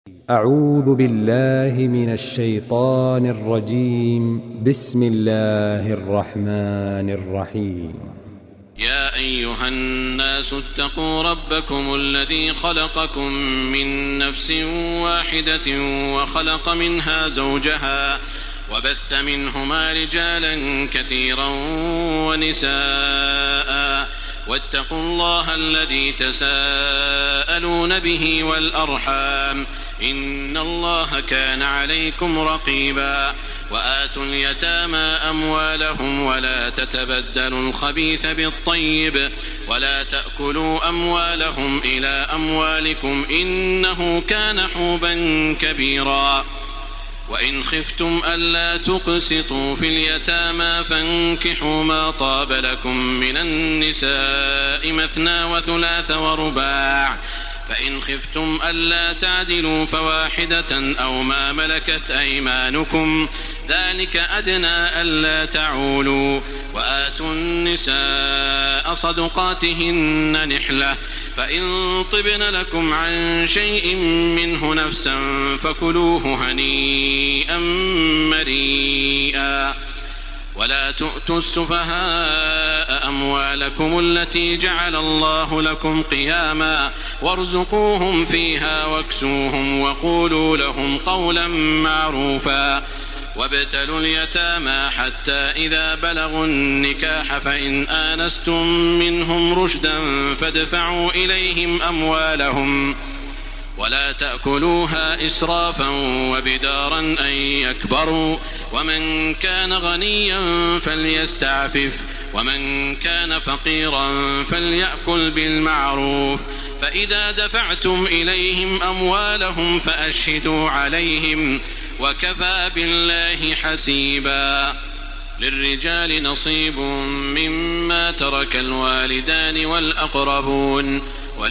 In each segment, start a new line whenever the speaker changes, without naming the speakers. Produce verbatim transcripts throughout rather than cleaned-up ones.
أعوذ بالله من الشيطان الرجيم. بسم الله الرحمن الرحيم.
يا أيها الناس اتقوا ربكم الذي خلقكم من نفس واحدة وخلق منها زوجها وبث منهما رجالا كثيرا ونساء واتقوا الله الذي تساءلون به والأرحام إن الله كان عليكم رقيبا. وآتوا اليتامى أموالهم ولا تتبدلوا الخبيث بالطيب ولا تأكلوا أموالهم إلى أموالكم إنه كان حوبا كبيرا. وإن خفتم ألا تقسطوا في اليتامى فانكحوا ما طاب لكم من النساء مثنى وثلاث ورباع، فإن خفتم ألا تعدلوا فواحدة أو ما ملكت أيمانكم ذلك أدنى ألا تعولوا. وآتوا النساء صدقاتهن نحلة، فإن طبن لكم عن شيء منه نفسا فكلوه هنيئا مريئا. ولا تؤتوا السفهاء أموالكم التي جعل الله لكم قياما وارزقوهم فيها واكسوهم وقولوا لهم قولا معروفا. وابتلوا اليتامى حتى إذا بلغوا النكاح فإن آنستم منهم رشدا فادفعوا إليهم أموالهم ولا تأكلوها إسرافا وبدارا أن يكبروا. ومن كان غنيا فليستعفف ومن كان فقيرا فليأكل بالمعروف. فإذا دفعتم إليهم أموالهم فأشهدوا عليهم وكفى بالله حسيبا. للرجال نصيب مما ترك الوالدان والأقربون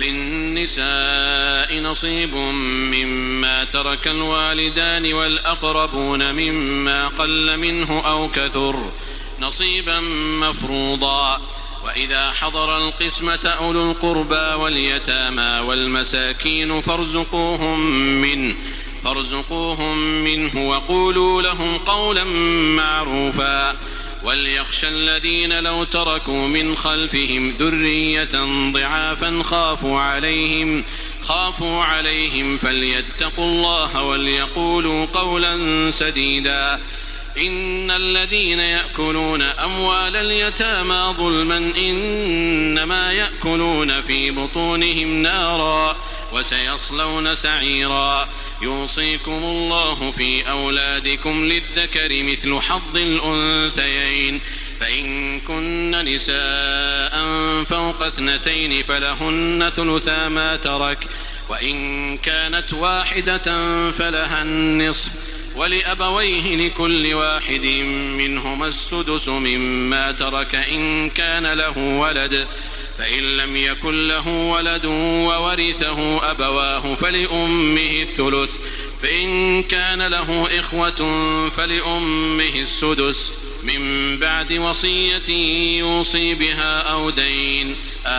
وللنساء نصيب مما ترك الوالدان والأقربون مما قل منه أو كثر نصيبا مفروضا. وإذا حضر القسمة أولو القربى واليتامى والمساكين فارزقوهم منه فارزقوهم منه وقولوا لهم قولا معروفا. وليخشى الذين لو تركوا من خلفهم ذرية ضعافا خافوا عليهم خافوا عليهم فليتقوا الله وليقولوا قولا سديدا. إن الذين يأكلون أموال اليتامى ظلما إنما يأكلون في بطونهم نارا وسيصلون سعيرا. يوصيكم الله في أولادكم للذكر مثل حظ الأنثيين، فإن كن نساء فوق اثنتين فلهن ثلثا ما ترك، وإن كانت واحدة فلها النصف، ولأبويه لكل واحد منهما السدس مما ترك إن كان له ولد، فإن لم يكن له ولد وورثه أبواه فلأمه الثلث، فإن كان له إخوة فلأمه السدس من بعد وصية يوصي بها أو دين.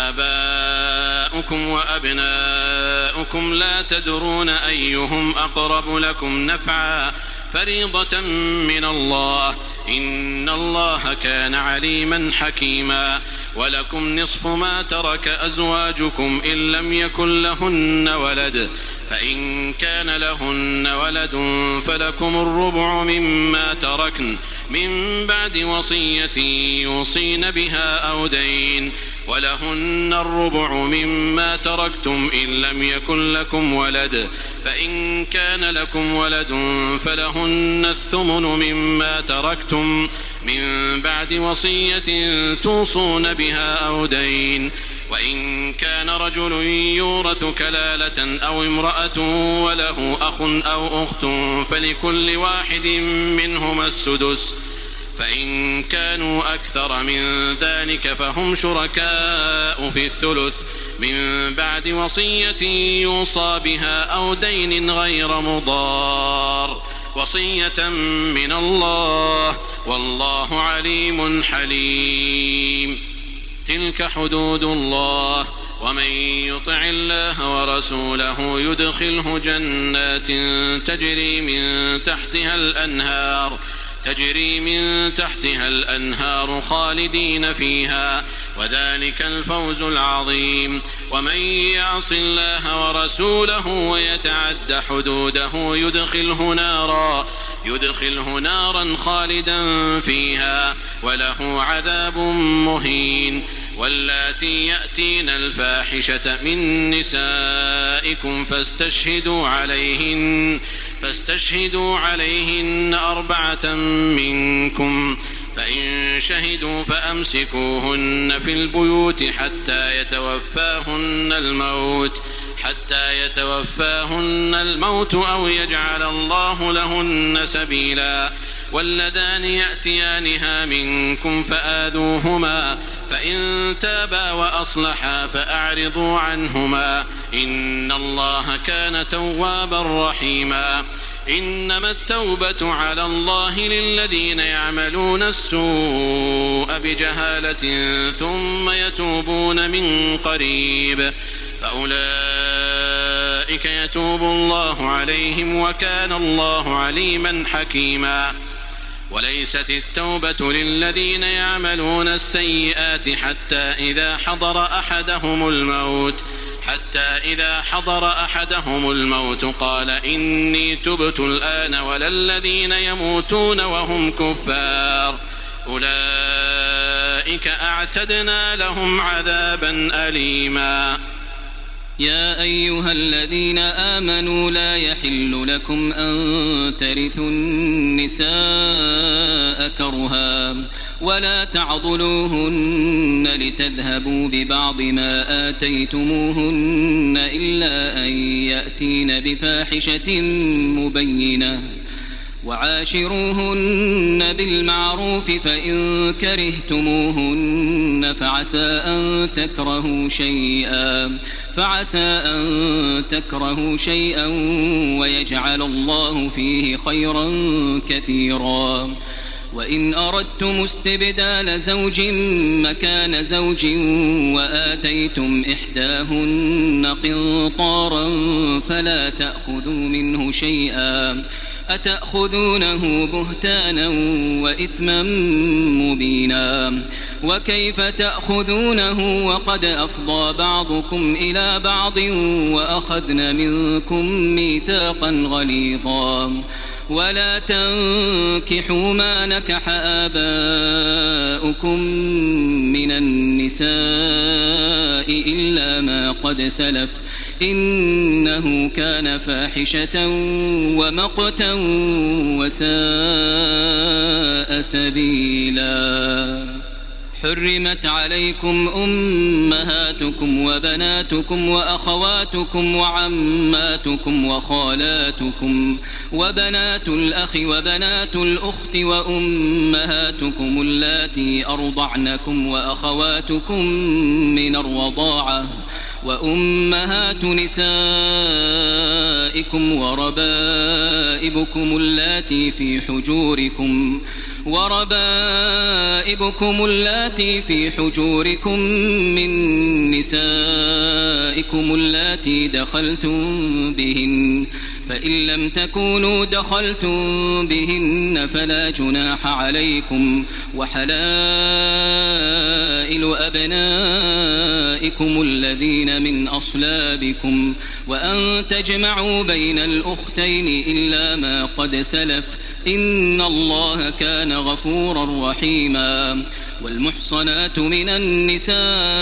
آباؤكم وأبناؤكم لا تدرون أيهم أقرب لكم نفعا فريضة من الله إن الله كان عليما حكيما. ولكم نصف ما ترك أزواجكم إن لم يكن لهن ولد، فإن كان لهن ولد فلكم الربع مما تركن من بعد وصية يوصين بها أو دين، ولهن الربع مما تركتم إن لم يكن لكم ولد، فإن كان لكم ولد فلهن الثمن مما تركتم من بعد وصية توصون بها أو دين. وإن كان رجل يورث كلالة أو امرأة وله أخ أو أخت فلكل واحد منهما السدس، فإن كانوا أكثر من ذلك فهم شركاء في الثلث من بعد وصية يوصى بها أو دين غير مضار، وصية من الله والله عليم حليم. تلك حدود الله ومن يطع الله ورسوله يدخله جنات تجري من تحتها الأنهار تجري من تحتها الأنهار خالدين فيها وذلك الفوز العظيم. ومن يعص الله ورسوله ويتعد حدوده يدخله نارا يدخله نارا خالدا فيها وله عذاب مهين. واللاتي يأتين الفاحشة من نسائكم فاستشهدوا عليهن فاستشهدوا عليهن أربعة منكم فإن شهدوا فأمسكوهن في البيوت حتى يتوفاهن الموت حتى يتوفاهن الموت أو يجعل الله لهن سبيلا. واللذان يأتيانها منكم فآذوهما فإن تابا وأصلحا فأعرضوا عنهما إن الله كان توابا رحيما. إنما التوبة على الله للذين يعملون السوء بجهالة ثم يتوبون من قريب فأولئك يتوب الله عليهم وكان الله عليما حكيما. وليست التوبة للذين يعملون السيئات حتى إذا حضر أحدهم الموت حتى إذا حضر أحدهم الموت قال إني تبت الآن ولا الذين يموتون وهم كفار أولئك أعتدنا لهم عذابا أليما.
يا أيها الذين آمنوا لا يحل لكم أن ترثوا النساء كرها ولا تعضلوهن لتذهبوا ببعض ما آتيتموهن إلا أن يأتين بفاحشة مبينة وعاشروهن بالمعروف فإن كرهتموهن فعسى أن تكرهوا شيئا فعسى أن تكرهوا شيئا ويجعل الله فيه خيرا كثيرا. وإن أردتم استبدال زوج مكان زوج وآتيتم إحداهن قنطارا فلا تأخذوا منه شيئا أتأخذونه بهتانا وإثما مبينا. وكيف تأخذونه وقد أفضى بعضكم إلى بعض وأخذن منكم ميثاقا غليظا. ولا تنكحوا ما نكح آباؤكم من النساء إلا ما قد سلف إنه كان فاحشة ومقتا وساء سبيلا. حرمت عليكم أمهاتكم وبناتكم وأخواتكم وعماتكم وخالاتكم وبنات الأخ وبنات الأخت وأمهاتكم اللاتي أرضعنكم وأخواتكم من الرضاعة وأمهات نسائكم وربائبكم اللاتي في حجوركم وربائبكم اللاتي في حجوركم من نسائكم اللاتي دخلتم بهن فإن لم تكونوا دخلتم بهن فلا جناح عليكم. وحلائل أبنائكم الذين من أصلابكم وأن تجمعوا بين الأختين إلا ما قد سلف إن الله كان غفورا رحيما. والمحصنات من النساء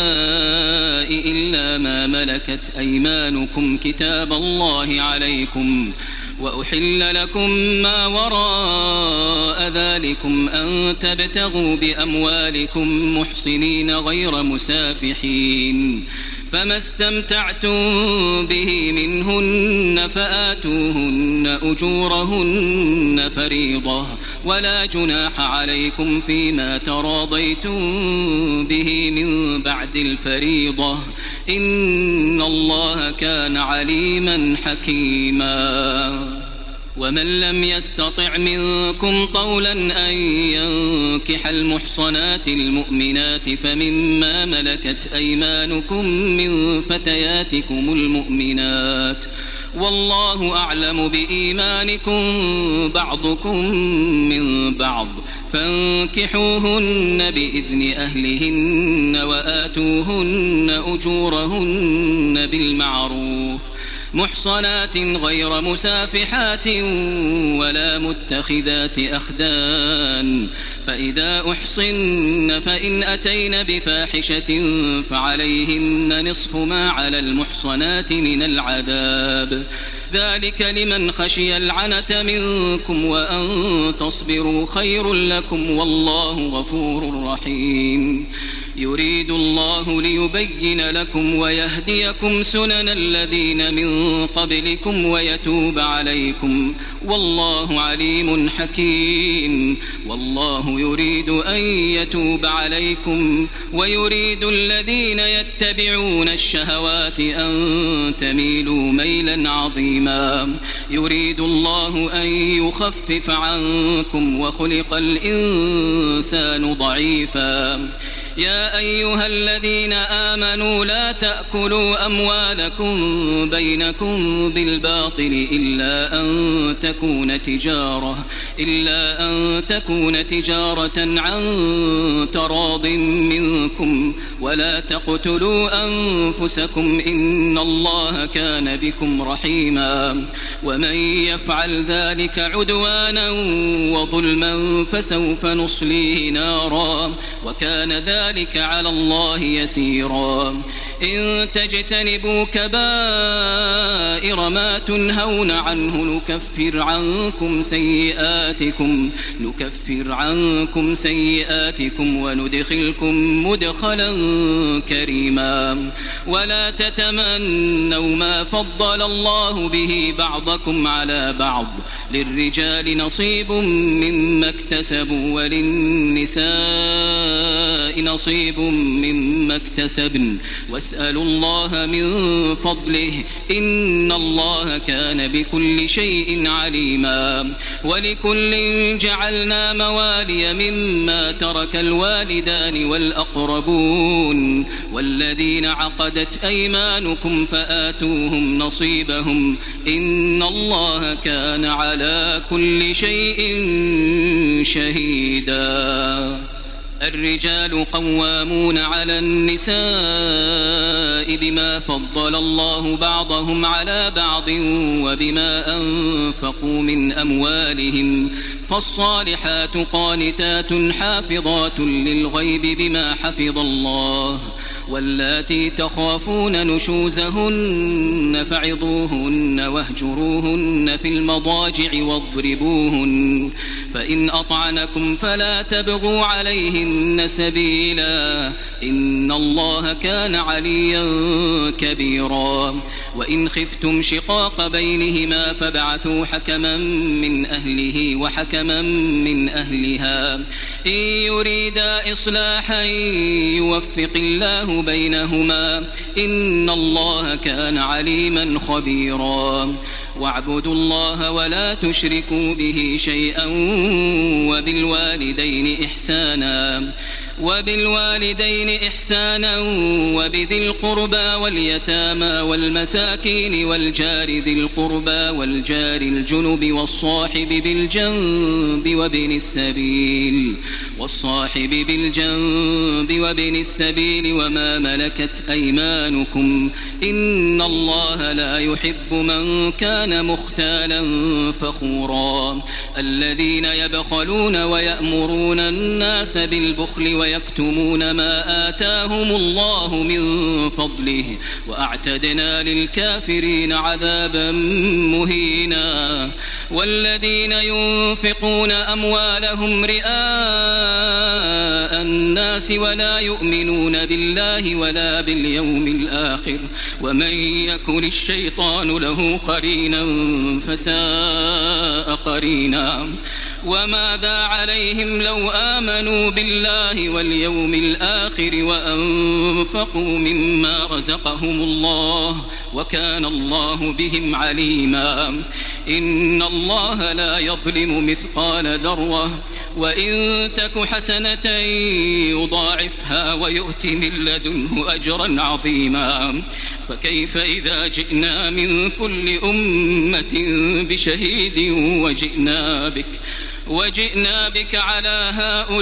إلا ما ملكت أيمانكم كتاب الله عليكم. وأحل لكم ما وراء ذلكم أن تبتغوا بأموالكم محصنين غير مسافحين فما استمتعتم به منهن فآتوهن أجورهن فريضة ولا جناح عليكم فيما تراضيتم به من بعد الفريضة إن الله كان عليما حكيما. ومن لم يستطع منكم طولا أن ينكح المحصنات المؤمنات فمما ملكت أيمانكم من فتياتكم المؤمنات والله أعلم بإيمانكم بعضكم من بعض فانكحوهن بإذن أهلهن وآتوهن أجورهن بالمعروف محصنات غير مسافحات ولا متخذات أخدان فإذا أحصن فإن أتين بفاحشة فعليهن نصف ما على المحصنات من العذاب ذلك لمن خشي العنة منكم وأن تصبروا خير لكم والله غفور رحيم يريد الله ليبين لكم ويهديكم سنن الذين من قبلكم ويتوب عليكم والله عليم حكيم والله يريد أن يتوب عليكم ويريد الذين يتبعون الشهوات أن تميلوا ميلا عظيما يريد الله أن يخفف عنكم وخلق الإنسان ضعيفا يا أيها الذين آمنوا لا تأكلوا أموالكم بينكم بالباطل إلا أن تكون تجارة إلا أن تكون تجارة عن تراض منكم ولا تقتلوا أنفسكم إن الله كان بكم رحيما ومن يفعل ذلك عدوانا وظلما فسوف نصليه نارا وكان ذلك ذلك على الله يسيرا إن تجتنبوا كبائر ما تنهون عنه نكفر عنكم سيئاتكم نكفر عنكم سيئاتكم وندخلكم مدخلا كريما ولا تتمنوا ما فضل الله به بعضكم على بعض للرجال نصيب مما اكتسبوا وللنساء نصيب مما اكتسبن واسألوا الله من فضله إن الله كان بكل شيء عليما ولكل جعلنا موالي مما ترك الوالدان والأقربون والذين عقدت أيمانكم فآتوهم نصيبهم إن الله كان على كل شيء شهيدا الرجال قوامون على النساء بما فضل الله بعضهم على بعض وبما أنفقوا من أموالهم فالصالحات قانتات حافظات للغيب بما حفظ الله واللاتي تخافون نشوزهن فعظوهن واهجروهن في المضاجع واضربوهن فإن أطعنكم فلا تبغوا عليهن سبيلا إن الله كان عليا كبيرا وإن خفتم شقاق بينهما فابعثوا حكما من أهله وحكما من أهلها إن يريدا إصلاحا يوفق الله بينهما إن الله كان عليما خبيرا واعبدوا الله ولا تشركوا به شيئا وبالوالدين إحسانا وبالوالدين إحسانا وبذي القربى واليتامى والمساكين والجار ذي القربى والجار الجنب والصاحب بالجنب وابن السبيل والصاحب بالجنب وابن السبيل وما ملكت أيمانكم إن الله لا يحب من كان مختالا فخورا الذين يبخلون ويأمرون الناس بالبخل ويكتمون ما آتاهم الله من فضله وأعتدنا للكافرين عذابا مهينا والذين ينفقون أموالهم رئاء الناس ولا يؤمنون بالله ولا باليوم الآخر ومن يكن الشيطان له قرينا فساء قرينا وماذا عليهم لو آمنوا بالله واليوم الآخر وأنفقوا مما رزقهم الله وكان الله بهم عليما إن الله لا يظلم مثقال ذرة وإن تك حسنة يضاعفها ويؤت من لدنه أجرا عظيما فكيف إذا جئنا من كل أمة بشهيد وجئنا بك وجئنا بك على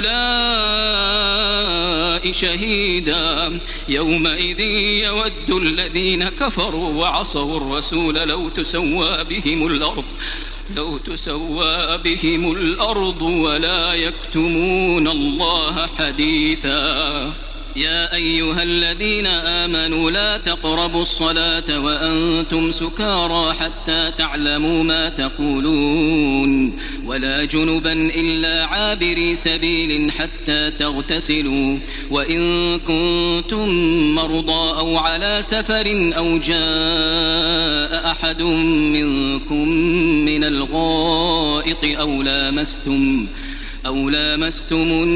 هؤلاء شهيدا يومئذ يود الذين كفروا وعصوا الرسول لو تسوى بهم الأرض لو تسوى بهم الأرض ولا يكتمون الله حديثا يا أيها الذين آمنوا لا تقربوا الصلاة وأنتم سكارى حتى تعلموا ما تقولون ولا جنبا إلا عابري سبيل حتى تغتسلوا وإن كنتم مرضى أو على سفر أو جاء أحد منكم من الغائط أو لامستم أو لامستم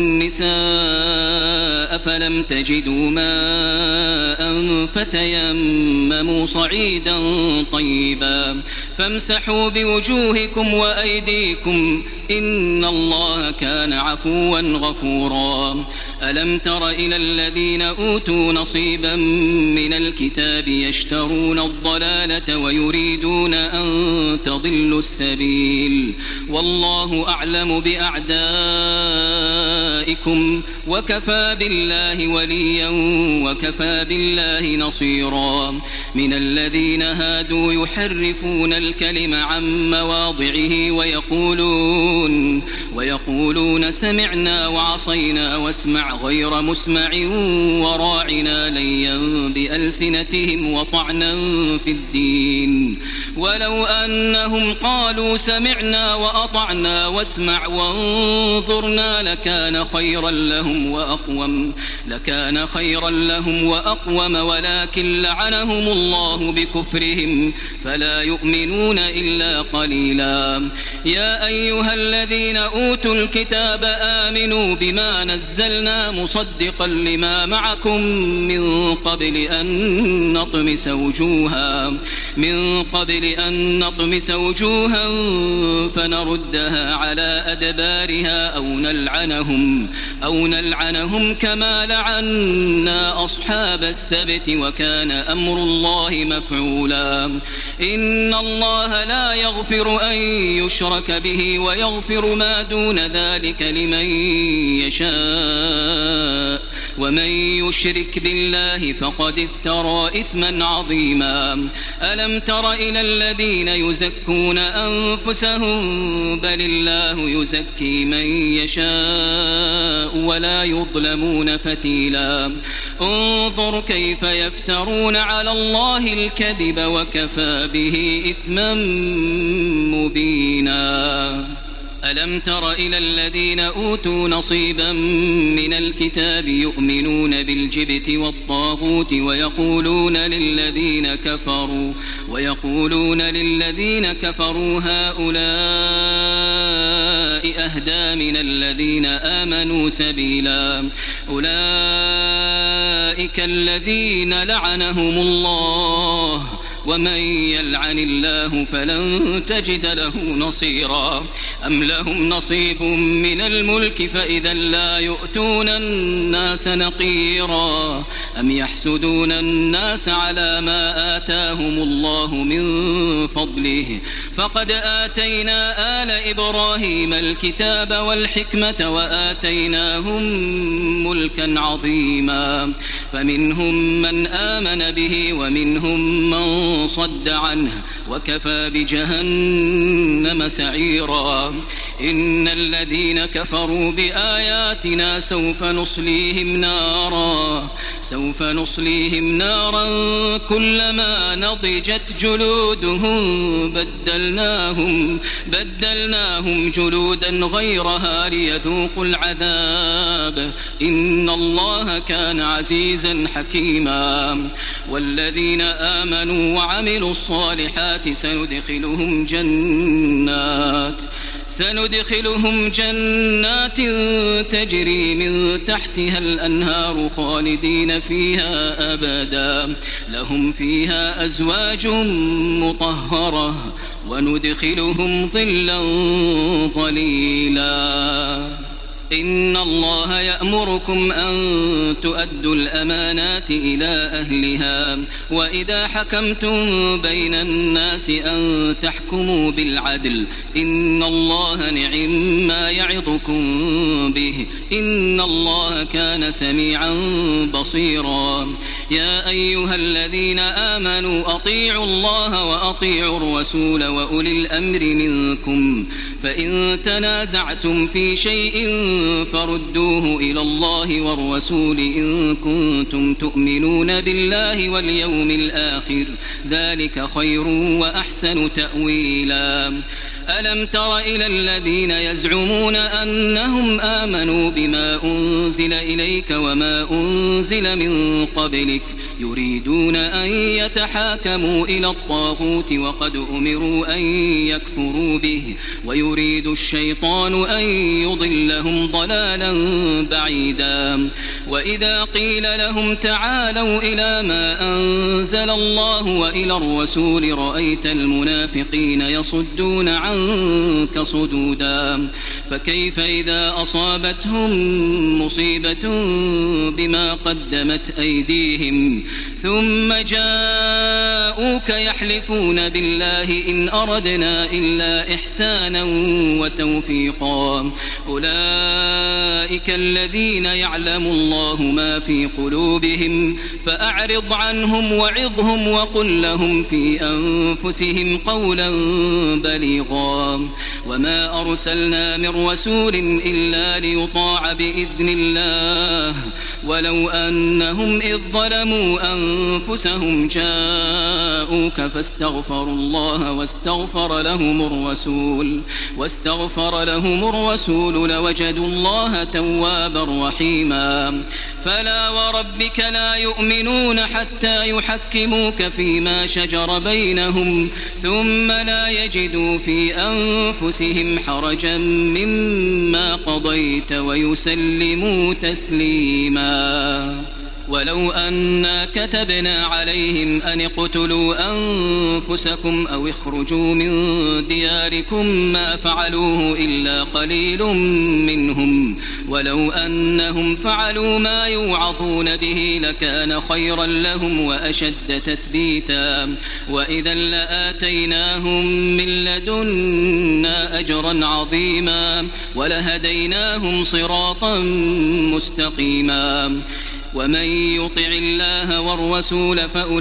النساء فلم تجدوا ماء فتيمموا صعيدا طيبا فامسحوا بوجوهكم وأيديكم إن الله كان عفوا غفورا ألم تر إلى الذين أوتوا نصيبا من الكتاب يشترون الضلالة ويريدون أن تضلوا السبيل والله أعلم بأعدائكم وكفى بالله وليا وكفى بالله نصيرا من الذين هادوا يحرفون الكلم عن مواضعه ويقولون ويقولون سمعنا وعصينا واسمع غير مسمع وراعنا ليا بألسنتهم وطعنا في الدين ولو أنهم قالوا سمعنا وأطعنا واسمع وانظرنا لكان خيرا لهم وأقوم لكان خيرا لهم وأقوم ولكن لعنهم الله بكفرهم فلا يؤمنون إلا قليلا يا أيها الذين أوتوا الكتاب آمنوا بما نزلنا مصدقا لما معكم من قبل أن نطمس وجوها من قبل أن نطمس وجوها فنردها على أدبارها أو نلعنهم أو نلعنهم كما لعنا أصحاب السبت وكان أمر الله مفعولا إن الله لا يغفر أن يشرك به ويغفر ما دون ذلك لمن يشاء ومن يشرك بالله فقد افترى إثما عظيما ألم تر إلى الذين يزكون أنفسهم بل الله يزكي من يشاء ولا يظلمون فتيلا انظر كيف يفترون على الله الكذب وكفى به إثما مبينا ألم تر إلى الذين أوتوا نصيبا من الكتاب يؤمنون بالجبت والطاغوت ويقولون للذين كفروا ويقولون للذين كفروا هؤلاء أهدى من الذين آمنوا سبيلا أولئك الذين لعنهم الله ومن يلعن الله فلن تجد له نصيرا أم لهم نصيب من الملك فإذا لا يؤتون الناس نقيرا أم يحسدون الناس على ما آتاهم الله من فضله فقد آتينا آل إبراهيم الكتاب والحكمة وآتيناهم ملكا عظيما فمنهم من آمن به ومنهم من صد عنه وكفى بجهنم سعيرا إن الذين كفروا بآياتنا سوف نصليهم نارا سوف نصليهم نارا كلما نضجت جلودهم بدلناهم بدلناهم جلودا غيرها ليذوقوا العذاب إن الله كان عزيزا حكيما والذين آمنوا وعملوا الصالحات سندخلهم جنات سندخلهم جنات تجري من تحتها الأنهار خالدين فيها أبدا لهم فيها أزواج مطهرة وندخلهم ظلا ظليلا. إن الله يأمركم أن تؤدوا الأمانات إلى أهلها وإذا حكمتم بين الناس أن تحكموا بالعدل إن الله نعم ما يعظكم به إن الله كان سميعا بصيرا. يا أيها الذين آمنوا أطيعوا الله وأطيعوا الرسول وأولي الأمر منكم فإن تنازعتم في شيء فردوه إلى الله والرسول إن كنتم تؤمنون بالله واليوم الآخر ذلك خير وأحسن تأويلا. ألم تر إلى الذين يزعمون أنهم آمنوا بما أنزل إليك وما أنزل من قبلك يريدون أن يتحاكموا إلى الطاغوت وقد أمروا أن يكفروا به ويريد الشيطان أن يضلهم ضلالا بعيدا. وإذا قيل لهم تعالوا إلى ما أنزل الله وإلى الرسول رأيت المنافقين يصدون عنك صدودا. فكيف إذا أصابتهم مصيبة بما قدمت أيديهم ثم جاءوك يحلفون بالله إن أردنا إلا إحسانا وتوفيقا أولئك الذين يعلم الله ما في قلوبهم فأعرض عنهم وعظهم وقل لهم في أنفسهم قولا بليغا. وما أرسلنا من رسول إلا ليطاع بإذن الله ولو أنهم إذ ظلموا أنفسهم جاءوك فاستغفروا الله واستغفر لهم الرسول واستغفر لهم الرسول لوجدوا الله توابا رحيما. فلا وربك لا يؤمنون حتى يحكموك فيما شجر بينهم ثم لا يجدوا في أنفسهم حرجا مما قضيت ويسلموا تسليما. ولو أنا كتبنا عليهم أن اقتلوا أنفسكم أو اخرجوا من دياركم ما فعلوه إلا قليل منهم ولو أنهم فعلوا ما يوعظون به لكان خيرا لهم وأشد تثبيتا وإذا لآتيناهم من لدنا أجرا عظيما ولهديناهم صراطا مستقيما. ومن يطع الله والرسول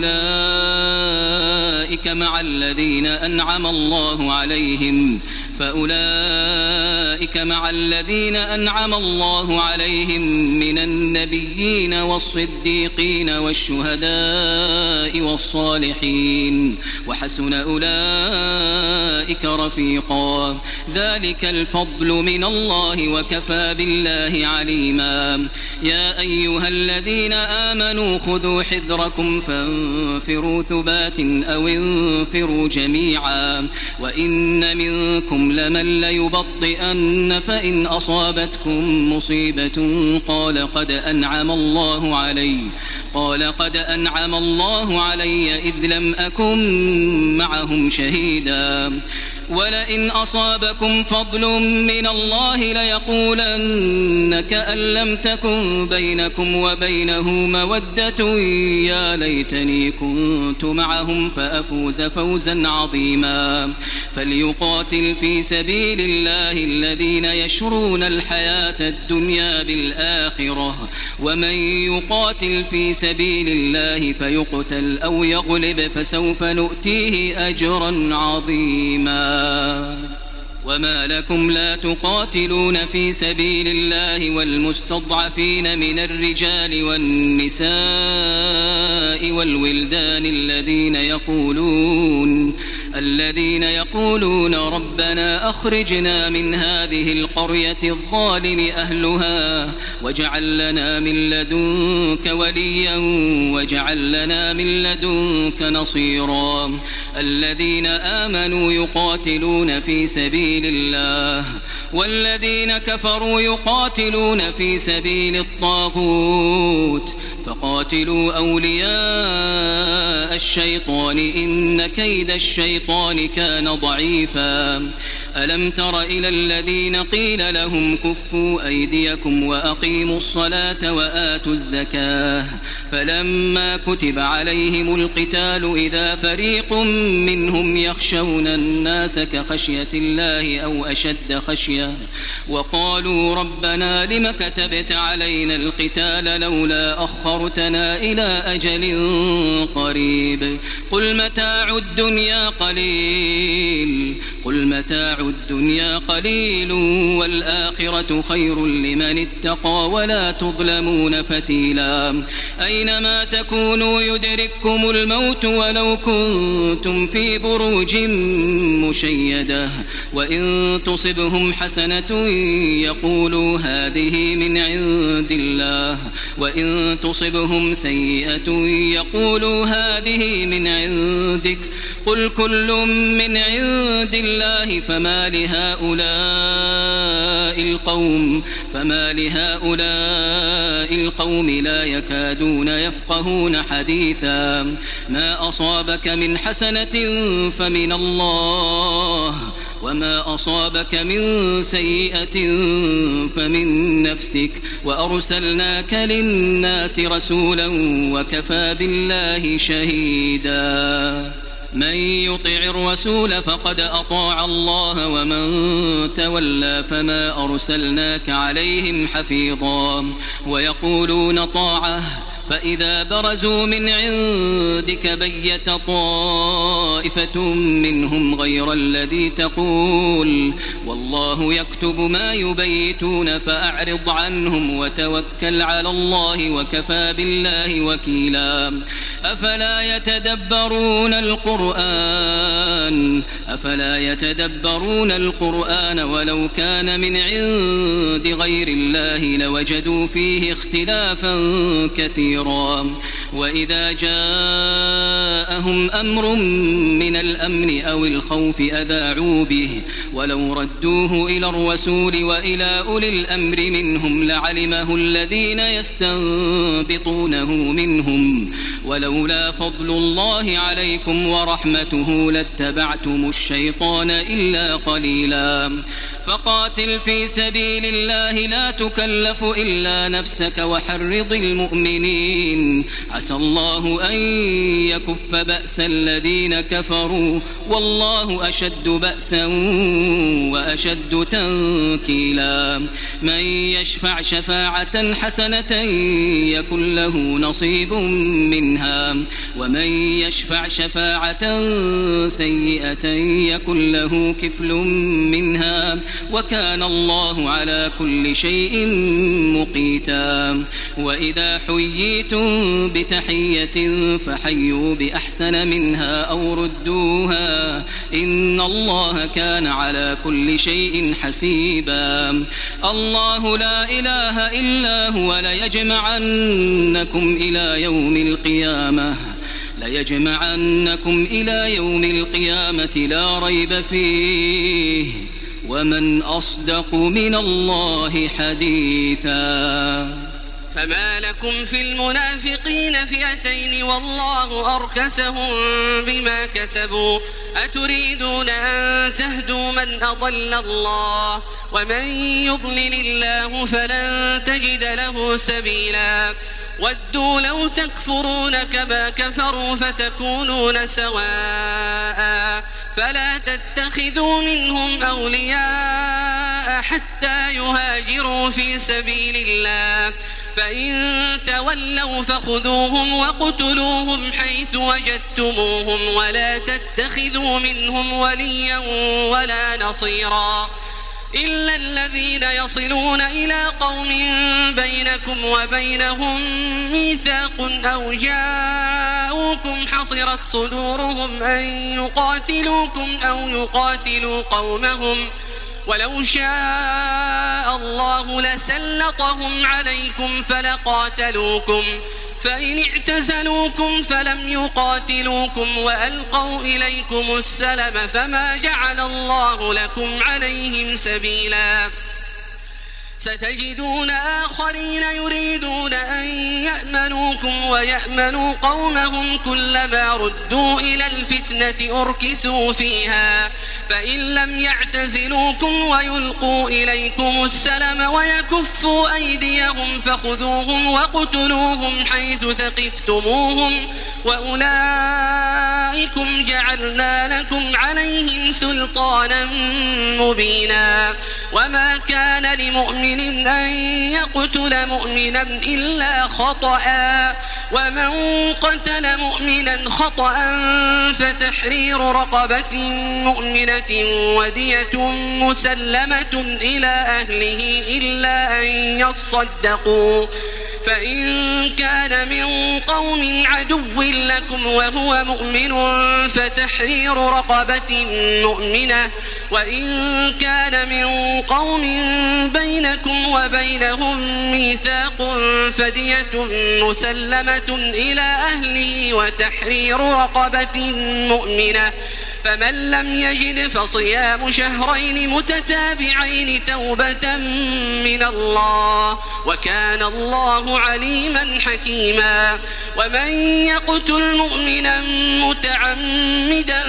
فأولئك مع الذين أنعم الله عليهم فأولئك مع الذين أنعم الله عليهم من النبيين والصديقين والشهداء والصالحين وحسن أولئك رفيقا. ذلك الفضل من الله وكفى بالله عليما. يا أيها الذين آمنوا خذوا حذركم فانفروا ثبات أو انفروا جميعا وإن منكم لمن ليبطئن فإن أصابتكم مصيبة قال قد أنعم الله علي قال قد أنعم الله علي إذ لم أكن معهم شهيدا ولئن أصابكم فضل من الله ليقولن كأن لم تكن بينكم وبينه مودة يا ليتني كنت معهم فأفوز فوزا عظيما. فليقاتل في سبيل الله الذين يشرون الحياة الدنيا بالآخرة ومن يقاتل في سبيل الله فيقتل أو يغلب فسوف نؤتيه أجرا عظيما. وما لكم لا تقاتلون في سبيل الله والمستضعفين من الرجال والنساء والولدان الذين يقولون الذين يقولون ربنا أخرجنا من هذه القرية الظالم أهلها واجعل لنا من لدنك وليا واجعل لنا من لدنك نصيرا الذين آمنوا يقاتلون في سبيل الله والذين كفروا يقاتلون في سبيل الطاغوت فقاتلوا أولياء الشيطان إن كيد الشيطان كان ضعيفا ألم تر إلى الذين قيل لهم كفوا أيديكم وأقيموا الصلاة وآتوا الزكاة فلما كتب عليهم القتال إذا فريق منهم يخشون الناس كخشية الله أو أشد خشية وقالوا ربنا لم كتبت علينا القتال لولا أخرتنا إلى أجل قريب قل متاع الدنيا قليل قل متاع الدنيا قليل والآخرة خير لمن اتقى ولا تظلمون فتيلا أينما تكونوا يدرككم الموت ولو كنتم في بروج مشيدة وإن تصبهم حسنة يقولوا هذه من عند الله وإن تصبهم سيئة يقولوا هذه من عندك قل كل من عند الله فما لهؤلاء القوم فما لهؤلاء القوم لا يكادون يفقهون حديثا ما أصابك من حسنة فمن الله وما أصابك من سيئة فمن نفسك وأرسلناك للناس رسولا وكفى بالله شهيدا من يطع الرسول فقد أطاع الله ومن تولى فما أرسلناك عليهم حفيظا ويقولون طاعة فإذا برزوا من عندك بيت طائفة منهم غير الذي تقول والله يكتب ما يبيتون فأعرض عنهم وتوكل على الله وكفى بالله وكيلا أفلا يتدبرون القرآن أفلا يتدبرون القرآن ولو كان من عند غير الله لوجدوا فيه اختلافا كثيرا وإذا جاءهم أمر من الأمن أو الخوف أذاعوا به ولو ردوه إلى الرسول وإلى أولي الأمر منهم لعلمه الذين يستنبطونه منهم ولولا فضل الله عليكم ورحمته لاتبعتم الشيطان إلا قليلا فقاتل في سبيل الله لا تكلف إلا نفسك وحرض المؤمنين عسى الله أن يكف بأس الذين كفروا والله أشد بأسا وأشد تنكيلا من يشفع شفاعة حسنة يكن له نصيب منها ومن يشفع شفاعة سيئة يكن له كفل منها وكان الله على كل شيء مقيتا وإذا حييتم بتحية فحيوا بأحسن منها أو ردوها إن الله كان على كل شيء حسيبا الله لا إله إلا هو ليجمعنكم إلى يوم القيامة ليجمعنكم إلى يوم القيامة لا ريب فيه ومن أصدق من الله حديثا
فما لكم في المنافقين فئتين والله أركسهم بما كسبوا أتريدون أن تهدوا من أضل الله ومن يضلل الله فلن تجد له سبيلا ودوا لو تكفرون كما كفروا فتكونون سواء فلا تتخذوا منهم أولياء حتى يهاجروا في سبيل الله فإن تولوا فخذوهم وقتلوهم حيث وجدتموهم ولا تتخذوا منهم وليا ولا نصيرا إلا الذين يصلون إلى قوم بينكم وبينهم ميثاق أو جاءوا جاءوكم حصرت صدورهم أن يقاتلوكم أو يقاتلوا قومهم ولو شاء الله لسلطهم عليكم فلقاتلوكم فإن اعتزلوكم فلم يقاتلوكم وألقوا إليكم السلم فما جعل الله لكم عليهم سبيلا ستجدون آخرين يريدون أن يأمنوكم ويأمنوا قومهم كلما ردوا إلى الفتنة أركسوا فيها فإن لم يعتزلوكم ويلقوا إليكم السلم ويكفوا أيديهم فخذوهم وقتلوهم حيث ثقفتموهم وأولئكم جعلنا لكم عليهم سلطانا مبينا وما كان لمؤمن أن يقتل مؤمنا إلا خطأ ومن قتل مؤمنا خطأ فتحرير رقبة مؤمنة ودية مسلمة إلى أهله إلا أن يصدقوا فإن كان من قوم عدو لكم وهو مؤمن فتحرير رقبة مؤمنة وإن كان من قوم بينكم وبينهم ميثاق فدية مسلمة إلى أهله وتحرير رقبة مؤمنة فمن لم يجد فصيام شهرين متتابعين توبة من الله وكان الله عليما حكيما ومن يقتل مؤمنا متعمدا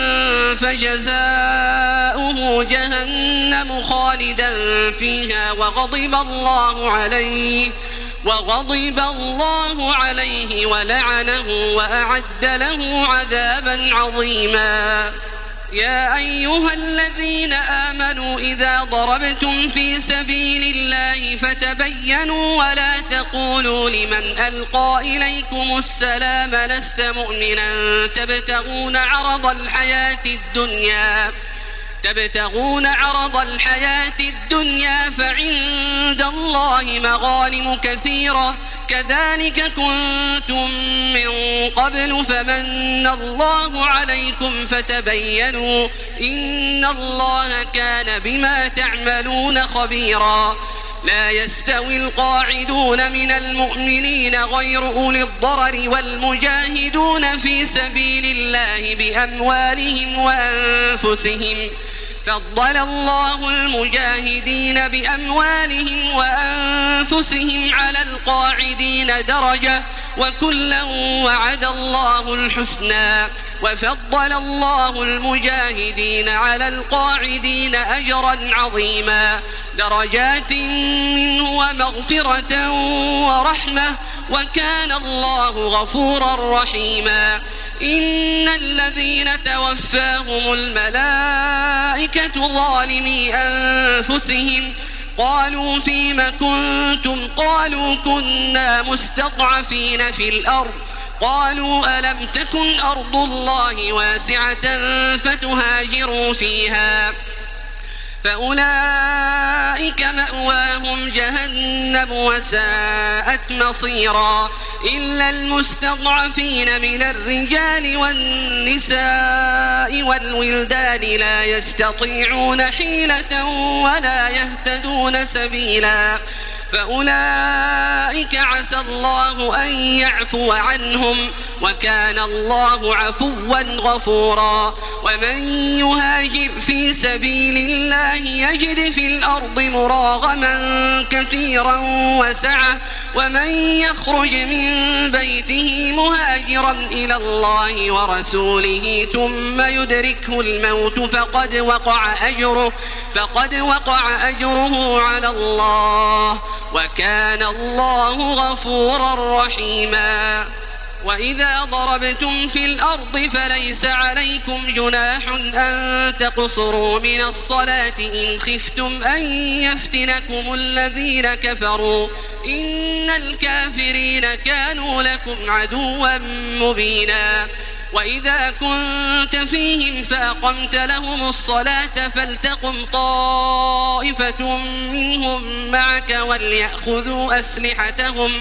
فجزاؤه جهنم خالدا فيها وغضب الله عليه وغضب الله عليه ولعنه وأعد له عذابا عظيما يا أيها الذين آمنوا إذا ضربتم في سبيل الله فتبينوا ولا تقولوا لمن ألقى إليكم السلام لست مؤمنا تبتغون عرض الحياة الدنيا تبتغون عرض الحياة الدنيا فعند الله مغانم كثيرة كذلك كنتم من قبل فمن الله عليكم فتبينوا إن الله كان بما تعملون خبيرا لا يستوي القاعدون من المؤمنين غير أولي الضرر والمجاهدون في سبيل الله بأموالهم وأنفسهم فضل الله المجاهدين بأموالهم وأنفسهم على القاعدين درجة وكلا وعد الله الحسنى وفضل الله المجاهدين على القاعدين أجرا عظيما درجات منه ومغفرة ورحمة وكان الله غفورا رحيما إن الذين توفاهم الملائكة ظالمي أنفسهم قالوا فيم كنتم قالوا كنا مستضعفين في الأرض قالوا ألم تكن أرض الله واسعة فتهاجروا فيها فأولئك مأواهم جهنم وساءت مصيرا إلا المستضعفين من الرجال والنساء والولدان لا يستطيعون حيلة ولا يهتدون سبيلا فأولئك عسى الله أن يعفو عنهم وكان الله عفوا غفورا ومن يهاجر في سبيل الله يجد في الأرض مراغما كثيرا وسعة ومن يخرج من بيته مهاجرا إلى الله ورسوله ثم يدركه الموت فقد وقع أجره فقد وقع أجره على الله وكان الله غفورا رحيما وإذا ضربتم في الأرض فليس عليكم جناح أن تقصروا من الصلاة إن خفتم أن يفتنكم الذين كفروا إن الكافرين كانوا لكم عدوا مبينا وإذا كنت فيهم فأقمت لهم الصلاة فلتقم طائفة منهم معك وليأخذوا أسلحتهم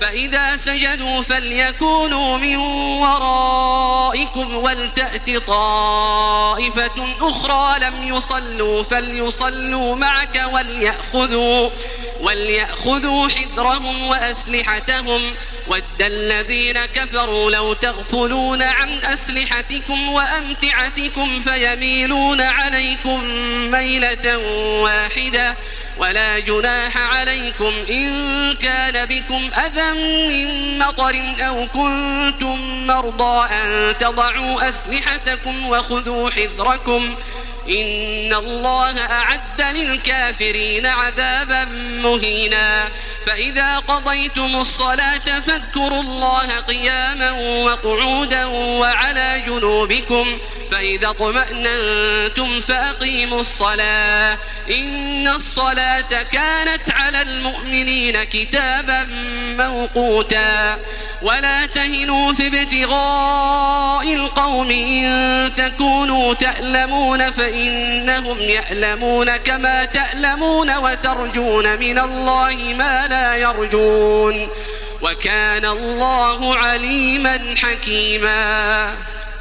فإذا سجدوا فليكونوا من ورائكم ولتأت طائفة أخرى لم يصلوا فليصلوا معك وليأخذوا, وليأخذوا حذرهم وأسلحتهم ود الذين كفروا لو تغفلون عن أسلحتكم وأمتعتكم فيميلون عليكم ميلة واحدة ولا جناح عليكم إن كان بكم أذى من مطر أو كنتم مرضى أن تضعوا أسلحتكم وخذوا حذركم إن الله أعد للكافرين عذابا مهينا. فإذا قضيتم الصلاة فاذكروا الله قياما وقعودا وعلى جنوبكم فإذا اطمأننتم فأقيموا الصلاة إن الصلاة كانت على المؤمنين كتابا موقوتا. ولا تهنوا في ابتغاء القوم إن تكونوا تألمون فإنهم يألمون كما تألمون وترجون من الله ما لا يرجون وكان الله عليما حكيما.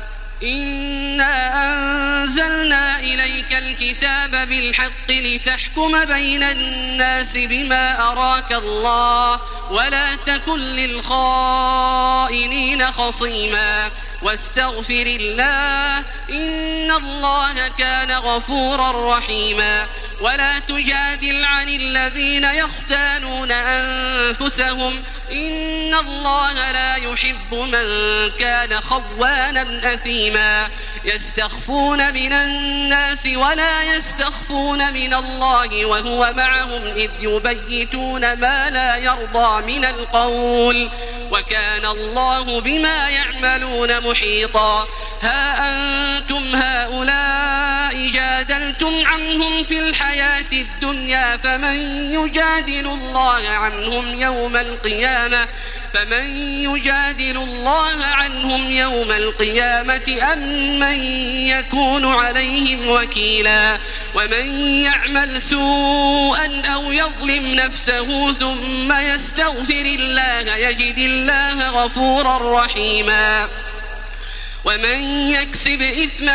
إنا أنزلنا إليك الكتاب بالحق لتحكم بين الناس بما أراك الله ولا تكن للخائنين خصيما واستغفر الله إن الله كان غفورا رحيما. ولا تجادل عن الذين يختانون أنفسهم إن الله لا يحب من كان خوانا أثيما. يستخفون من الناس ولا يستخفون من الله وهو معهم إذ يبيتون ما لا يرضى من القول وكان الله بما يعملون محيطا. ها أنتم هؤلاء جادلتم عنهم في الحياة الدنيا فمن يجادل الله عنهم يوم القيامة فمن يجادل الله عنهم يوم القيامة أم من يكون عليهم وكيلا. ومن يعمل سوءا أو يظلم نفسه ثم يستغفر الله يجد الله غفورا رحيما. ومن يكسب إثما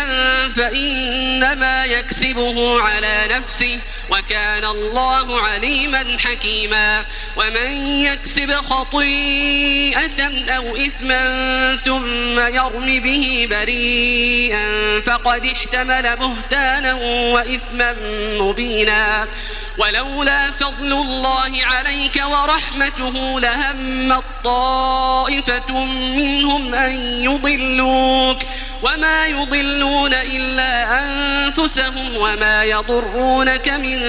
فإنما يكسبه على نفسه وكان الله عليما حكيما. ومن يكسب خطيئة أو إثما ثم يرم به بريئا فقد احتمل بهتانا وإثما مبينا. ولولا فضل الله عليك ورحمته لهمت طائفة منهم أن يضلوك وما يضلون إلا أنفسهم وما يضرونك من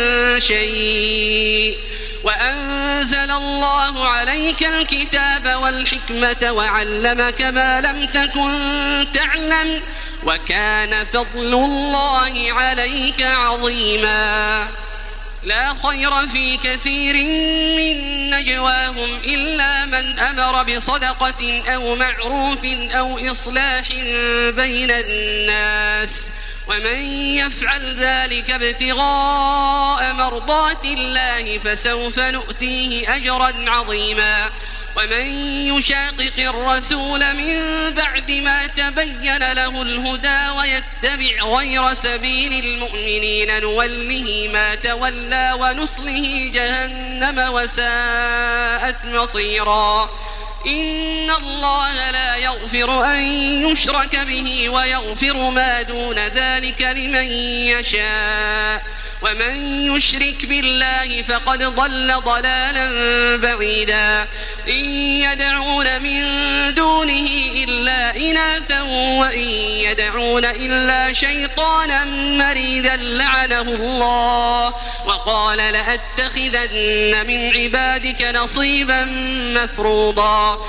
شيء. وأنزل الله عليك الكتاب والحكمة وعلمك ما لم تكن تعلم وكان فضل الله عليك عظيما. لا خير في كثير من نجواهم إلا من أمر بصدقة أو معروف أو إصلاح بين الناس ومن يفعل ذلك ابتغاء مرضات الله فسوف نؤتيه أجرا عظيما. ومن يشاقق الرسول من بعد ما تبين له الهدى ويتبع غير سبيل المؤمنين نوله ما تولى ونصله جهنم وساءت مصيرا. إن الله لا يغفر أن يشرك به ويغفر ما دون ذلك لمن يشاء ومن يشرك بالله فقد ضل ضلالا بعيدا. إن يدعون من دونه إلا إناثا وإن يدعون إلا شيطانا مريدا لعنه الله وقال لأتخذن من عبادك نصيبا مفروضا.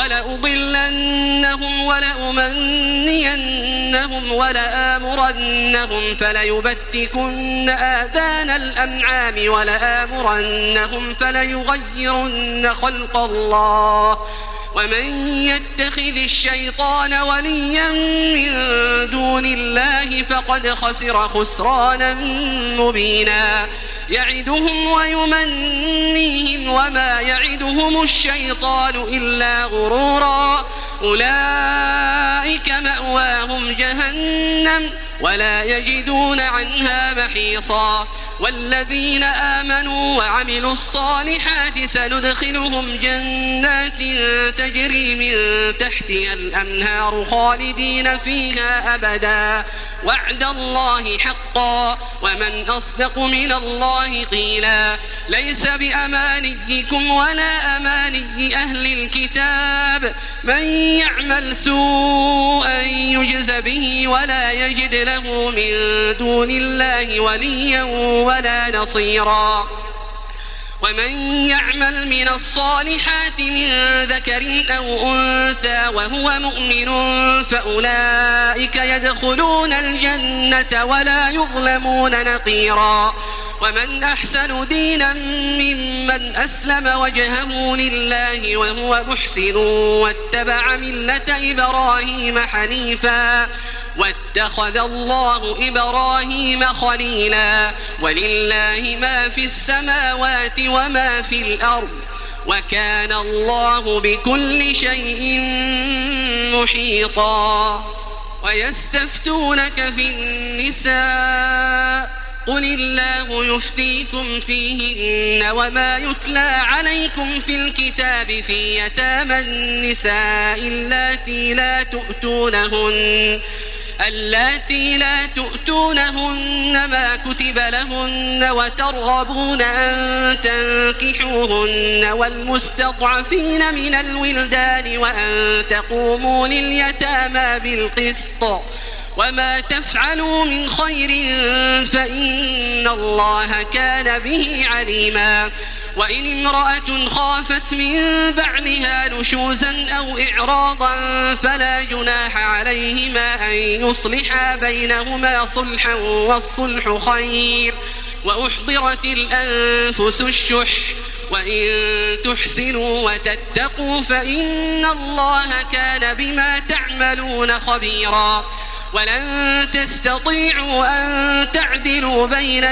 ولأضلنهم ولأمنينهم ولآمرنهم فليبتكن آذان الأنعام ولآمرنهم فليغيرن خلق الله ومن يتخذ الشيطان وليا من دون الله فقد خسر خسرانا مبينا. يعدهم ويمنيهم وما يعدهم الشيطان إلا غرورا أولئك مأواهم جهنم ولا يجدون عنها محيصا والذين آمنوا وعملوا الصالحات سندخلهم جنات تجري من تحتها الأنهار خالدين فيها أبدا وعد الله حقا ومن أصدق من الله قيلا ليس بأمانيكم ولا أماني أهل الكتاب من يعمل سوءا يجز به ولا يجد له من دون الله وليا ولا نصيرا ومن يعمل من الصالحات من ذكر أو أنثى وهو مؤمن فأولئك يدخلون الجنة ولا يظلمون نقيرا ومن أحسن دينا ممن أسلم وجهه لله وهو محسن واتبع ملة إبراهيم حنيفا واتخذ الله إبراهيم خليلا ولله ما في السماوات وما في الأرض وكان الله بكل شيء محيطا ويستفتونك في النساء قل الله يفتيكم فيهن وما يتلى عليكم في الكتاب في يتامى النساء اللاتي لا تؤتونهن اللاتي لا تؤتونهن ما كتب لهن وترغبون أن تنكحوهن والمستضعفين من الولدان وأن تقوموا لليتامى بالقسط وما تفعلوا من خير فإن الله كان به عليما وإن امرأة خافت من بعلها نشوزا أو إعراضا فلا جناح عليهما أن يصلحا بينهما صلحا والصلح خير وأحضرت الأنفس الشح وإن تحسنوا وتتقوا فإن الله كان بما تعملون خبيرا ولن تستطيعوا أن تعدلوا بين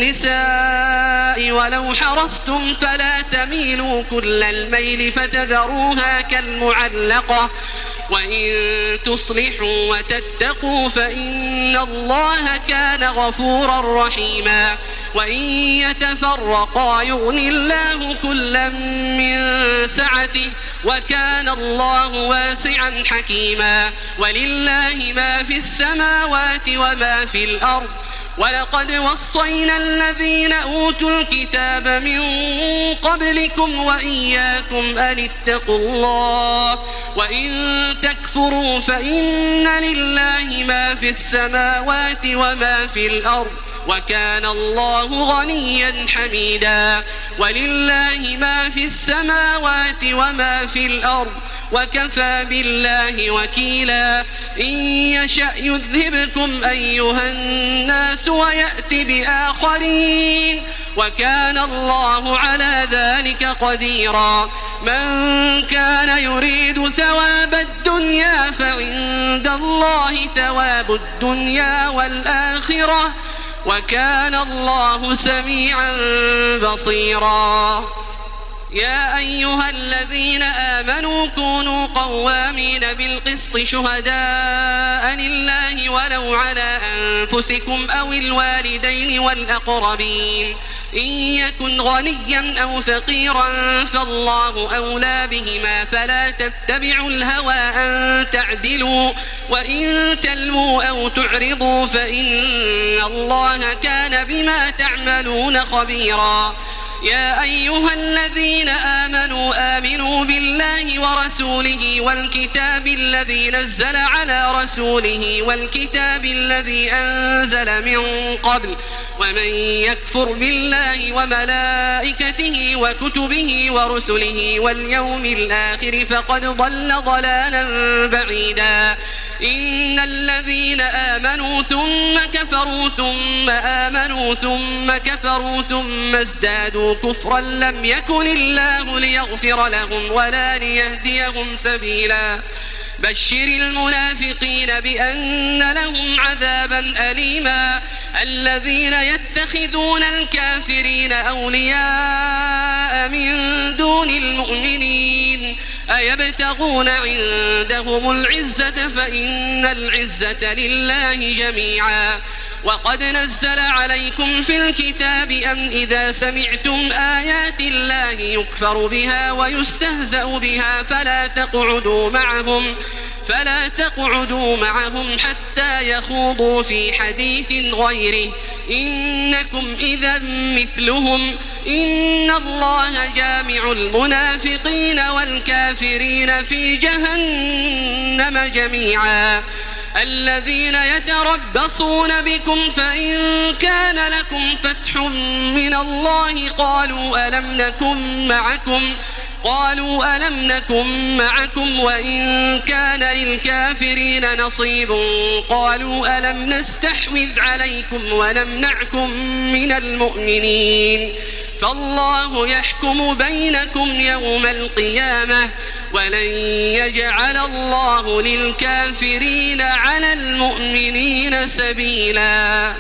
النساء ولو حرصتم فلا تميلوا كل الميل فتذروها كالمعلقة وإن تصلحوا وتتقوا فإن الله كان غفورا رحيما وإن يتفرقا يغني الله كلا من سعته وكان الله واسعا حكيما ولله ما في السماوات وما في الأرض ولقد وصينا الذين أوتوا الكتاب من قبلكم وإياكم أن اتقوا الله وإن تكفروا فإن لله ما في السماوات وما في الأرض وكان الله غنيا حميدا ولله ما في السماوات وما في الأرض وكفى بالله وكيلا إن يشأ يذهبكم أيها الناس ويأتي بآخرين وكان الله على ذلك قديرا من كان يريد ثواب الدنيا فعند الله ثواب الدنيا والآخرة وكان الله سميعا بصيرا يا أيها الذين آمنوا كونوا قوامين بالقسط شهداء لله ولو على أنفسكم أو الوالدين والأقربين إن يكن غنيا أو فقيرا فالله أولى بهما فلا تتبعوا الهوى أن تعدلوا وإن تلووا أو تعرضوا فإن الله كان بما تعملون خبيرا يا أيها الذين آمنوا آمنوا بالله ورسوله والكتاب الذي نزل على رسوله والكتاب الذي أنزل من قبل ومن يكفر بالله وملائكته وكتبه ورسله واليوم الآخر فقد ضل ضلالا بعيدا إن الذين آمنوا ثم كفروا ثم آمنوا ثم كفروا ثم ازدادوا كفرا لم يكن الله ليغفر لهم ولا ليهديهم سبيلا بشر المنافقين بأن لهم عذابا أليما الذين يتخذون الكافرين أولياء من دون المؤمنين أيبتغون عندهم العزة فإن العزة لله جميعا وقد نزل عليكم في الكتاب أن إذا سمعتم آيات الله يكفر بها ويستهزأ بها فلا تقعدوا معهم فلا تقعدوا معهم حتى يخوضوا في حديث غيره إنكم إذا مثلهم إن الله جامع المنافقين والكافرين في جهنم جميعا الذين يتربصون بكم فإن كان لكم فتح من الله قالوا ألم نكن معكم قالوا ألم نكن معكم وإن كان للكافرين نصيب قالوا ألم نستحوذ عليكم ونمنعكم من المؤمنين فالله يحكم بينكم يوم القيامة ولن يجعل الله للكافرين على المؤمنين سبيلا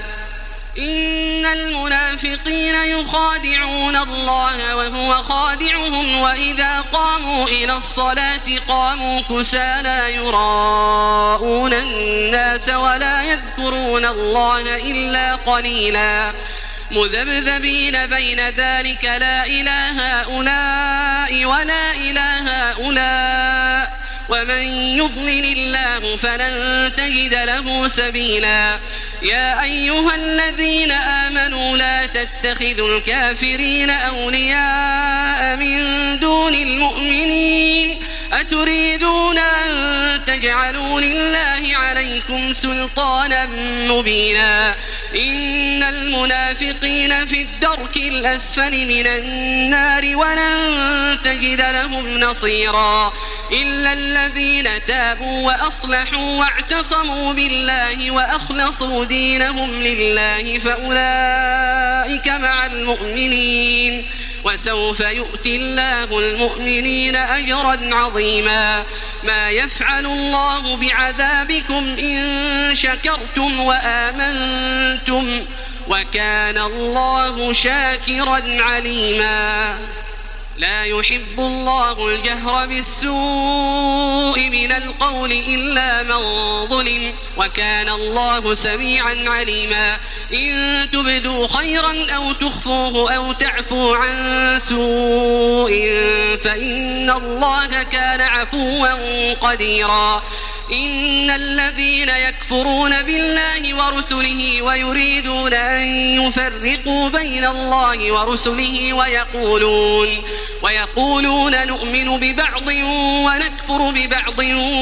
إن المنافقين يخادعون الله وهو خادعهم وإذا قاموا إلى الصلاة قاموا كسالى يراءون الناس ولا يذكرون الله إلا قليلا مذبذبين بين ذلك لا إله هؤلاء ولا إله هؤلاء ومن يضلل الله فلن تجد له سبيلا يا أيها الذين آمنوا لا تتخذوا الكافرين أولياء من دون المؤمنين أتريدون أن تجعلوا لله عليكم سلطانا مبينا إن المنافقين في الدرك الأسفل من النار ولن تجد لهم نصيرا إلا الذين تابوا وأصلحوا واعتصموا بالله وأخلصوا دينهم لله فأولئك مع المؤمنين وسوف يؤتي الله المؤمنين أجرا عظيما ما يفعل الله بعذابكم إن شكرتم وآمنتم وكان الله شاكرا عليما لا يحب الله الجهر بالسوء من القول إلا من ظلم وكان الله سميعا عليما إن تبدوا خيرا أو تخفوه أو تعفوا عن سوء فإن الله كان عفوا قديرا إن الذين يكفرون بالله ورسله ويريدون أن يفرقوا بين الله ورسله ويقولون ويقولون نؤمن ببعض ونكفر ببعض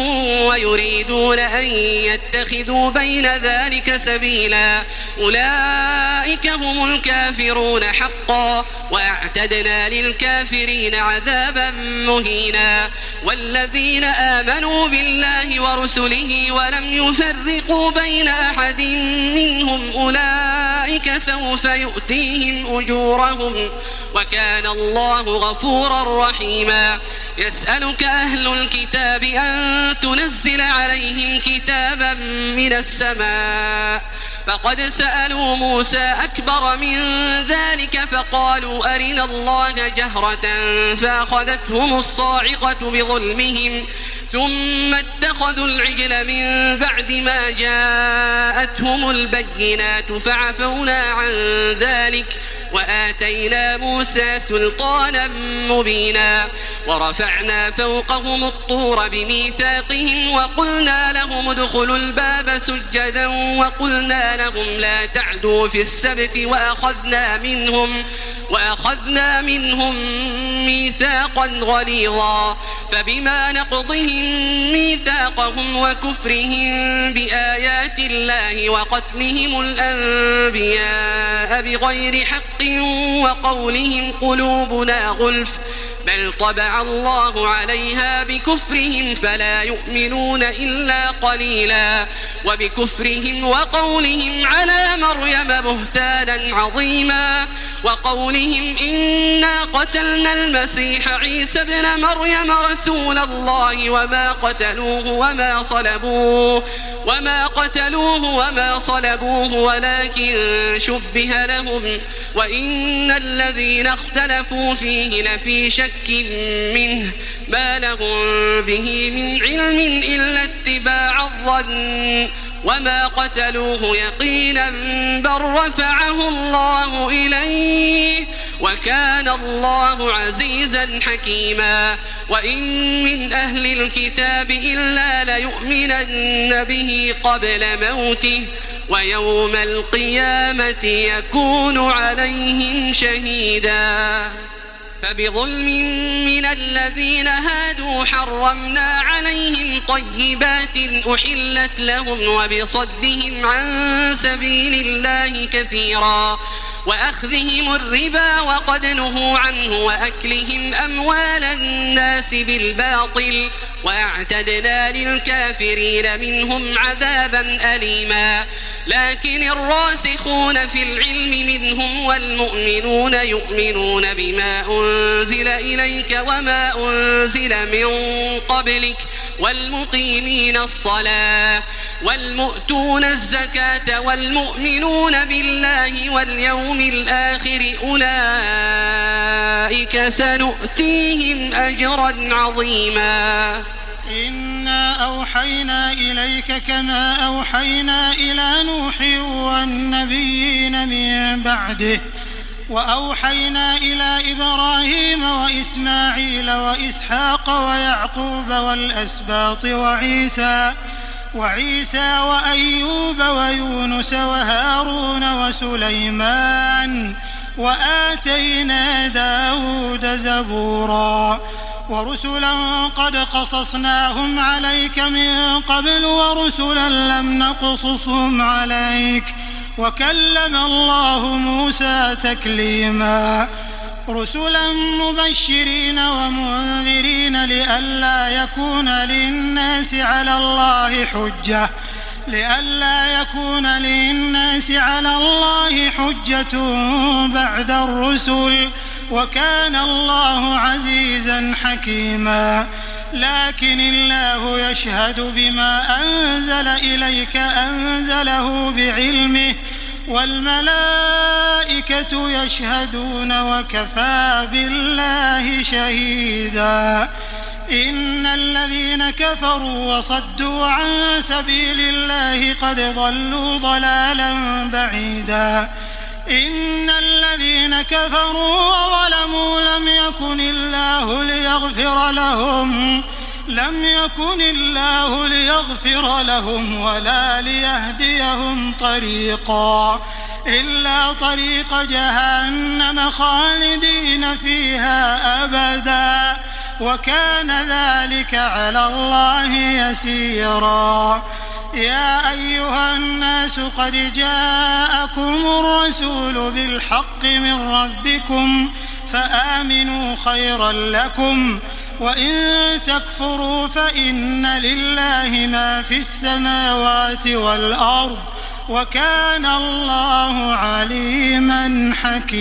ويريدون أن يتخذوا بين ذلك سبيلا أولئك هم الكافرون حقا وأعتدنا للكافرين عذابا مهينا والذين آمنوا بالله ورسله ولم يفرقوا بين أحد منهم أولئك سوف يؤتيهم أجورهم وكان الله غفورا رحيما يسألك أهل الكتاب أن تنزل عليهم كتابا من السماء فقد سألوا موسى أكبر من ذلك فقالوا أرنا الله جهرة فأخذتهم الصاعقة بظلمهم ثم اتخذوا العجل من بعد ما جاءتهم البينات فعفونا عن ذلك وآتينا موسى سلطانا مبينا ورفعنا فوقهم الطور بميثاقهم وقلنا لهم ادخلوا الباب سجدا وقلنا لهم لا تعدوا في السبت وأخذنا منهم وأخذنا منهم ميثاقا غليظا فبما نقضهم ميثاقهم وكفرهم بآيات الله وقتلهم الأنبياء بغير حق وقولهم قلوبنا غلف بل طبع الله عليها بكفرهم فلا يؤمنون إلا قليلا وبكفرهم وقولهم على مريم بهتانا عظيما وقولهم إنا قتلنا المسيح عيسى ابن مريم رسول الله وما قتلوه وما صلبوه وما قتلوه وما صلبوه ولكن شبه لهم وإن الذين اختلفوا فيه لفي شك منه ما لهم به من علم إلا اتباع الظن وما قتلوه يقينا بل رفعه الله إليه وكان الله عزيزا حكيما وإن من أهل الكتاب إلا ليؤمنن به قبل موته ويوم القيامة يكون عليهم شهيدا فبظلم من الذين هادوا حرمنا عليهم طيبات أحلت لهم وبصدهم عن سبيل الله كثيرا وأخذهم الربا وقد نهوا عنه وأكلهم أموال الناس بالباطل وأعتدنا للكافرين منهم عذابا أليما لكن الراسخون في العلم منهم والمؤمنون يؤمنون بما أنزل إليك وما أنزل من قبلك والمقيمين الصلاة والمؤتون الزكاة والمؤمنون بالله واليوم الآخر أولئك سنؤتيهم أجرا عظيما
إنا أوحينا إليك كما أوحينا إلى نوح والنبيين من بعده وأوحينا إلى إبراهيم وإسماعيل وإسحاق ويعقوب والأسباط وعيسى وعيسى وأيوب ويونس وهارون وسليمان وآتينا داود زبورا ورسلا قد قصصناهم عليك من قبل ورسلا لم نقصصهم عليك وكلم الله موسى تكليما رسلا مبشرين ومنذرين لئلا يكون للناس على الله حجة لئلا يكون للناس على الله حجة بعد الرسل وكان الله عزيزا حكيما لكن الله يشهد بما أنزل إليك أنزله بعلمه والملائكة يشهدون وكفى بالله شهيدا إن الذين كفروا وصدوا عن سبيل الله قد ضلوا ضلالا بعيدا إن الذين كفروا وظلموا لم يكن الله ليغفر لهم لم يكن الله ليغفر لهم ولا ليهديهم طريقا إلا طريق جهنم خالدين فيها أبدا وكان ذلك على الله يسيرا يا أيها الناس قد جاءكم الرسول بالحق من ربكم فآمنوا خيرا لكم وإن تكفروا فإن لله ما في السماوات والأرض وكان الله عليما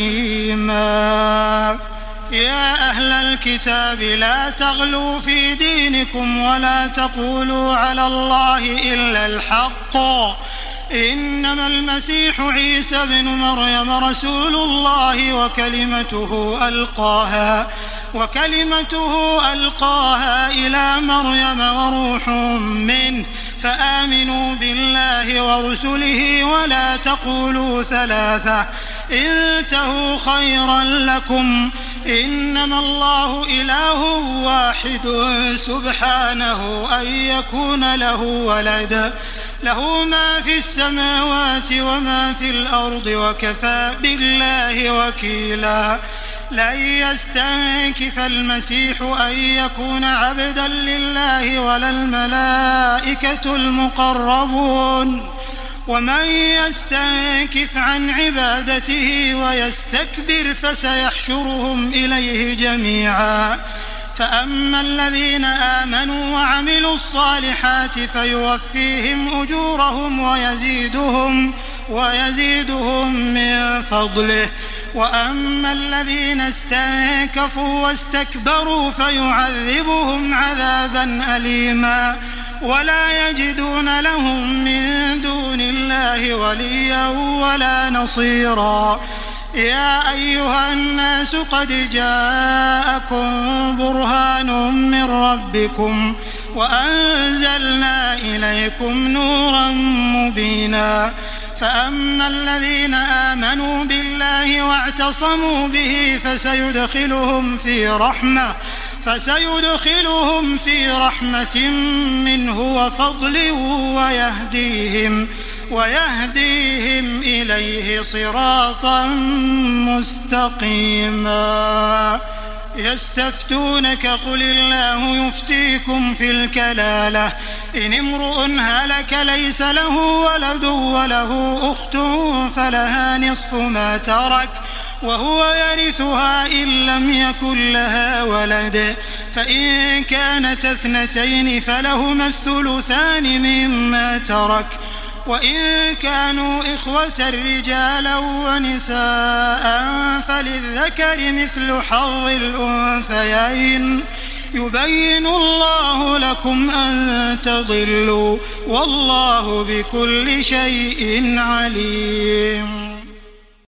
حكيما يا أهل الكتاب لا تغلوا في دينكم ولا تقولوا على الله إلا الحق إنما المسيح عيسى بن مريم رسول الله وكلمته ألقاها وكلمته ألقاها إلى مريم وروح منه فآمنوا بالله ورسله ولا تقولوا ثلاثة انتهوا خيرا لكم إنما الله إله واحد سبحانه أن يكون له ولد له ما في السماوات وما في الأرض وكفى بالله وكيلا لن يستنكف المسيح أن يكون عبدا لله ولا الملائكة المقربون ومن يستنكف عن عبادته ويستكبر فسيحشرهم إليه جميعا فأما الذين آمنوا وعملوا الصالحات فيوفيهم أجورهم ويزيدهم ويزيدهم من فضله وأما الذين استنكفوا واستكبروا فيعذبهم عذابا أليما ولا يجدون لهم من دون الله وليا ولا نصيرا. يا أيها الناس قد جاءكم برهان من ربكم وأنزلنا إليكم نورا مبينا. فأما الذين آمنوا بالله واعتصموا به فسيدخلهم في رحمة فسيدخلهم في رحمة منه وفضل ويهديهم ويهديهم إليه صراطا مستقيما. يستفتونك قل الله يفتيكم في الكلالة إن امرؤ هلك ليس له ولد وله أخت فلها نصف ما ترك وهو يرثها إن لم يكن لها ولد فإن كانت اثنتين فلهما الثلثان مما ترك وإن كانوا إخوة رجالا ونساء فللذكر مثل حظ الأنثيين يبين الله لكم أن تضلوا والله بكل شيء عليم.